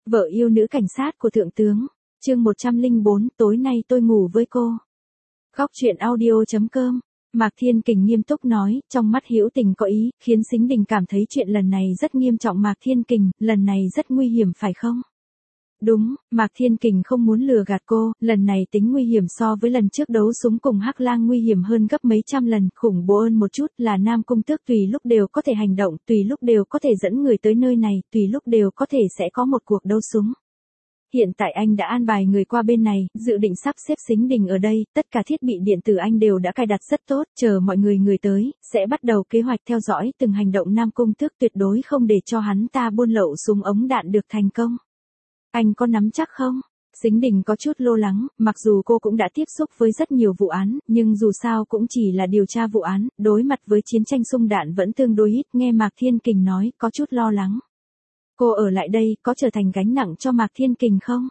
Vợ yêu nữ cảnh sát của thượng tướng. Chương 104, tối nay tôi ngủ với cô. Góc truyện audio.com. Mạc Thiên Kình nghiêm túc nói, trong mắt hữu tình có ý, khiến Sính Đình cảm thấy chuyện lần này rất nghiêm trọng. Mạc Thiên Kình, lần này rất nguy hiểm phải không? Đúng, Mạc Thiên Kình không muốn lừa gạt cô, lần này tính nguy hiểm so với lần trước đấu súng cùng Hắc Lang nguy hiểm hơn gấp mấy trăm lần, khủng bố hơn một chút là Nam Cung Tước tùy lúc đều có thể hành động, tùy lúc đều có thể dẫn người tới nơi này, tùy lúc đều có thể sẽ có một cuộc đấu súng. Hiện tại anh đã an bài người qua bên này, dự định sắp xếp Sính Đình ở đây, tất cả thiết bị điện tử anh đều đã cài đặt rất tốt, chờ mọi người tới, sẽ bắt đầu kế hoạch theo dõi từng hành động Nam Cung Tước, tuyệt đối không để cho hắn ta buôn lậu súng ống đạn được thành công. Anh có nắm chắc không? Sính Đình có chút lo lắng, mặc dù cô cũng đã tiếp xúc với rất nhiều vụ án, nhưng dù sao cũng chỉ là điều tra vụ án, đối mặt với chiến tranh xung đạn vẫn tương đối ít, nghe Mạc Thiên Kình nói, có chút lo lắng. Cô ở lại đây, có trở thành gánh nặng cho Mạc Thiên Kình không?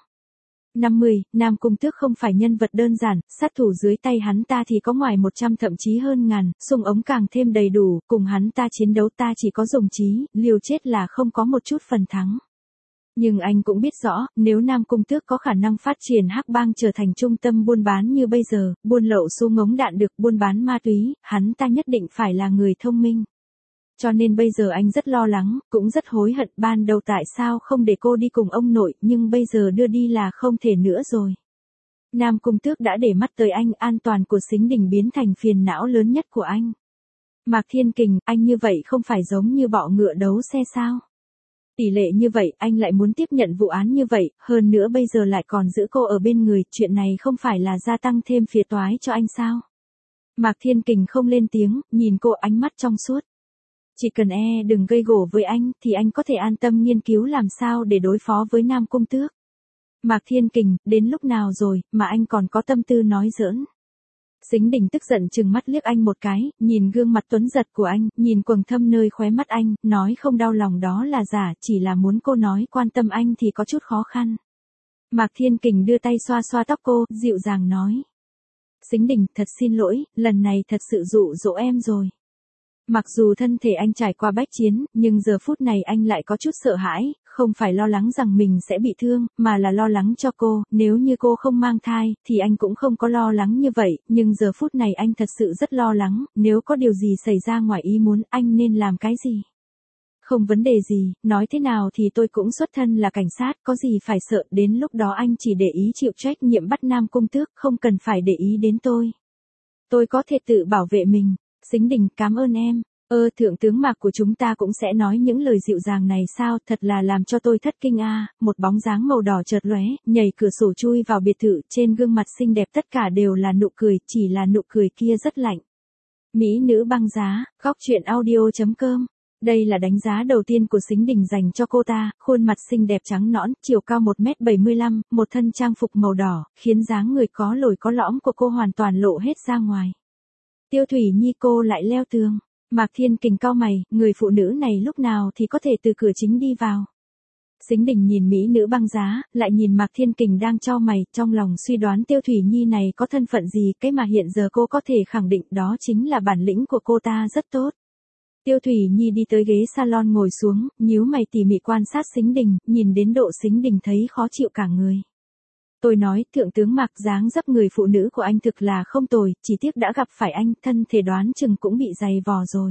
50, Nam Cung Tước không phải nhân vật đơn giản, sát thủ dưới tay hắn ta thì có ngoài 100 thậm chí hơn ngàn, súng ống càng thêm đầy đủ, cùng hắn ta chiến đấu ta chỉ có dùng trí, liều chết là không có một chút phần thắng. Nhưng anh cũng biết rõ, nếu Nam Cung Tước có khả năng phát triển Hắc Bang trở thành trung tâm buôn bán như bây giờ, buôn lậu súng ống đạn được, buôn bán ma túy, hắn ta nhất định phải là người thông minh. Cho nên bây giờ anh rất lo lắng, cũng rất hối hận ban đầu tại sao không để cô đi cùng ông nội, nhưng bây giờ đưa đi là không thể nữa rồi. Nam Cung Tước đã để mắt tới anh, an toàn của Sính Đình biến thành phiền não lớn nhất của anh. Mạc Thiên Kình, anh như vậy không phải giống như bọ ngựa đấu xe sao? Tỷ lệ như vậy, anh lại muốn tiếp nhận vụ án như vậy, hơn nữa bây giờ lại còn giữ cô ở bên người, chuyện này không phải là gia tăng thêm phiền toái cho anh sao? Mạc Thiên Kình không lên tiếng, nhìn cô ánh mắt trong suốt. Chỉ cần đừng gây gổ với anh, thì anh có thể an tâm nghiên cứu làm sao để đối phó với Nam Cung Tước. Mạc Thiên Kình, đến lúc nào rồi, mà anh còn có tâm tư nói giỡn. Sính Đình tức giận trừng mắt liếc anh một cái, nhìn gương mặt tuấn giật của anh, nhìn quầng thâm nơi khóe mắt anh, nói không đau lòng đó là giả, chỉ là muốn cô nói quan tâm anh thì có chút khó khăn. Mạc Thiên Kình đưa tay xoa xoa tóc cô, dịu dàng nói. Sính Đình, thật xin lỗi, lần này thật sự dụ dỗ em rồi. Mặc dù thân thể anh trải qua bách chiến, nhưng giờ phút này anh lại có chút sợ hãi, không phải lo lắng rằng mình sẽ bị thương, mà là lo lắng cho cô, nếu như cô không mang thai, thì anh cũng không có lo lắng như vậy, nhưng giờ phút này anh thật sự rất lo lắng, nếu có điều gì xảy ra ngoài ý muốn, anh nên làm cái gì? Không vấn đề gì, nói thế nào thì tôi cũng xuất thân là cảnh sát, có gì phải sợ, đến lúc đó anh chỉ để ý chịu trách nhiệm bắt Nam Cung Tước, không cần phải để ý đến tôi. Tôi có thể tự bảo vệ mình. Sính Đình, cảm ơn em. Thượng tướng Mạc của chúng ta cũng sẽ nói những lời dịu dàng này sao, thật là làm cho tôi thất kinh a. Một bóng dáng màu đỏ chợt lóe, nhảy cửa sổ chui vào biệt thự, trên gương mặt xinh đẹp tất cả đều là nụ cười, chỉ là nụ cười kia rất lạnh. Mỹ nữ băng giá, góc truyện audio.com. Đây là đánh giá đầu tiên của Sính Đình dành cho cô ta, khuôn mặt xinh đẹp trắng nõn, chiều cao 1m75, một thân trang phục màu đỏ, khiến dáng người có lồi có lõm của cô hoàn toàn lộ hết ra ngoài. Tiêu Thủy Nhi, cô lại leo tường. Mạc Thiên Kình cau mày, người phụ nữ này lúc nào thì có thể từ cửa chính đi vào. Sính Đình nhìn mỹ nữ băng giá, lại nhìn Mạc Thiên Kình đang chau mày, trong lòng suy đoán Tiêu Thủy Nhi này có thân phận gì, cái mà hiện giờ cô có thể khẳng định đó chính là bản lĩnh của cô ta rất tốt. Tiêu Thủy Nhi đi tới ghế salon ngồi xuống, nhíu mày tỉ mỉ quan sát Sính Đình, nhìn đến độ Sính Đình thấy khó chịu cả người. Tôi nói, thượng tướng Mạc, dáng dấp người phụ nữ của anh thực là không tồi, chỉ tiếc đã gặp phải anh, thân thể đoán chừng cũng bị dày vò rồi.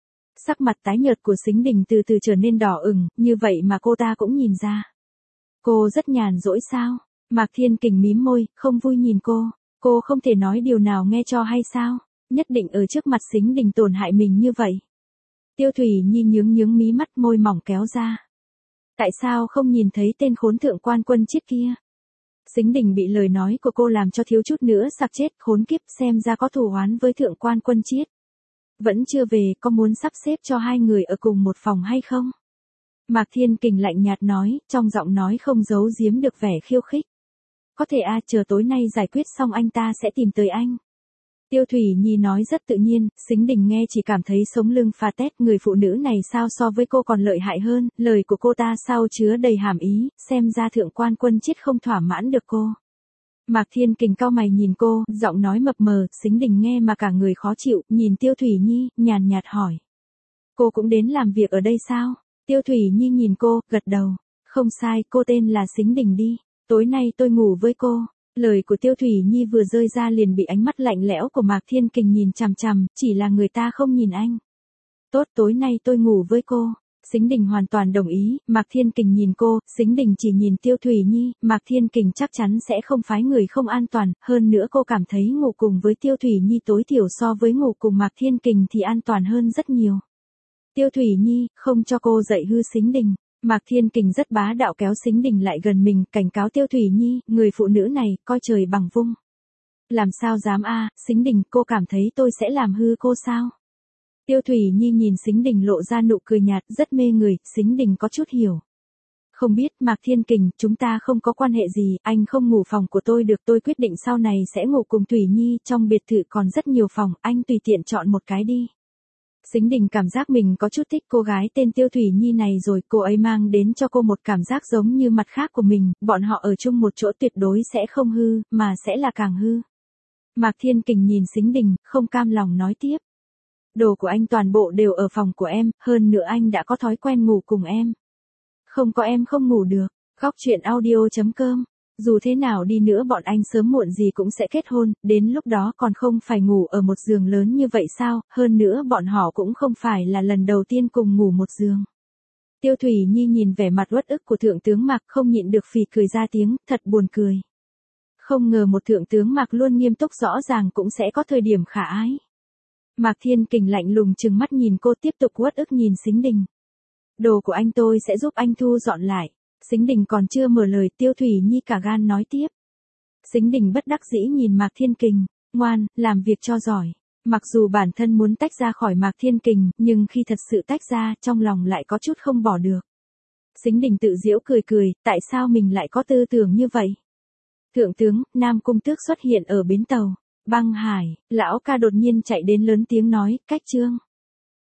Sắc mặt tái nhợt của Sính Đình từ từ trở nên đỏ ửng, như vậy mà cô ta cũng nhìn ra. Cô rất nhàn rỗi sao? Mạc Thiên Kình mím môi, không vui nhìn cô không thể nói điều nào nghe cho hay sao? Nhất định ở trước mặt Sính Đình tổn hại mình như vậy. Tiêu Thủy Nhi nhướng mí mắt, môi mỏng kéo ra. Tại sao không nhìn thấy tên khốn thượng quan Quân Chiết kia? Sính Đình bị lời nói của cô làm cho thiếu chút nữa sặc chết, khốn kiếp, xem ra có thù oán với thượng quan Quân Chiết. Vẫn chưa về, có muốn sắp xếp cho hai người ở cùng một phòng hay không? Mạc Thiên Kình lạnh nhạt nói, trong giọng nói không giấu giếm được vẻ khiêu khích. Có thể chờ tối nay giải quyết xong anh ta sẽ tìm tới anh. Tiêu Thủy Nhi nói rất tự nhiên, Sính Đình nghe chỉ cảm thấy sống lưng pha tét, người phụ nữ này sao so với cô còn lợi hại hơn, lời của cô ta sao chứa đầy hàm ý, xem ra thượng quan Quân Chiết không thỏa mãn được cô. Mạc Thiên Kình cau mày nhìn cô, giọng nói mập mờ, Sính Đình nghe mà cả người khó chịu, nhìn Tiêu Thủy Nhi, nhàn nhạt hỏi. Cô cũng đến làm việc ở đây sao? Tiêu Thủy Nhi nhìn cô, gật đầu. Không sai, cô tên là Sính Đình đi. Tối nay tôi ngủ với cô. Lời của Tiêu Thủy Nhi vừa rơi ra liền bị ánh mắt lạnh lẽo của Mạc Thiên Kình nhìn chằm chằm, chỉ là người ta không nhìn anh. Tốt, tối nay tôi ngủ với cô. Sính Đình hoàn toàn đồng ý, Mạc Thiên Kình nhìn cô, Sính Đình chỉ nhìn Tiêu Thủy Nhi, Mạc Thiên Kình chắc chắn sẽ không phái người không an toàn, hơn nữa cô cảm thấy ngủ cùng với Tiêu Thủy Nhi tối thiểu so với ngủ cùng Mạc Thiên Kình thì an toàn hơn rất nhiều. Tiêu Thủy Nhi, không cho cô dạy hư Sính Đình. Mạc Thiên Kình rất bá đạo kéo Sính Đình lại gần mình, cảnh cáo Tiêu Thủy Nhi, người phụ nữ này, coi trời bằng vung. Làm sao dám a, Sính Đình, cô cảm thấy tôi sẽ làm hư cô sao? Tiêu Thủy Nhi nhìn Sính Đình lộ ra nụ cười nhạt, rất mê người, Sính Đình có chút hiểu. Không biết, Mạc Thiên Kình, chúng ta không có quan hệ gì, anh không ngủ phòng của tôi được, tôi quyết định sau này sẽ ngủ cùng Thủy Nhi, trong biệt thự còn rất nhiều phòng, anh tùy tiện chọn một cái đi. Sính Đình cảm giác mình có chút thích cô gái tên Tiêu Thủy Nhi này rồi, cô ấy mang đến cho cô một cảm giác giống như mặt khác của mình, bọn họ ở chung một chỗ tuyệt đối sẽ không hư, mà sẽ là càng hư. Mạc Thiên Kình nhìn Sính Đình, không cam lòng nói tiếp. Đồ của anh toàn bộ đều ở phòng của em, hơn nữa anh đã có thói quen ngủ cùng em. Không có em không ngủ được. Góc truyện audio.com. Dù thế nào đi nữa bọn anh sớm muộn gì cũng sẽ kết hôn, đến lúc đó còn không phải ngủ ở một giường lớn như vậy sao, hơn nữa bọn họ cũng không phải là lần đầu tiên cùng ngủ một giường. Tiêu Thủy Nhi nhìn vẻ mặt uất ức của thượng tướng Mạc không nhịn được phì cười ra tiếng, thật buồn cười. Không ngờ một thượng tướng Mạc luôn nghiêm túc rõ ràng cũng sẽ có thời điểm khả ái. Mạc Thiên Kình lạnh lùng trừng mắt nhìn cô tiếp tục uất ức nhìn Sính Đình. Đồ của anh tôi sẽ giúp anh thu dọn lại. Sính Đình còn chưa mở lời, Tiêu Thủy Nhi cả gan nói tiếp. Sính Đình bất đắc dĩ nhìn Mạc Thiên Kình, ngoan, làm việc cho giỏi. Mặc dù bản thân muốn tách ra khỏi Mạc Thiên Kình, nhưng khi thật sự tách ra, trong lòng lại có chút không bỏ được. Sính Đình tự giễu cười cười, tại sao mình lại có tư tưởng như vậy? Thượng tướng, Nam Cung Tước xuất hiện ở bến tàu. Băng Hải, lão ca đột nhiên chạy đến lớn tiếng nói, cách trương.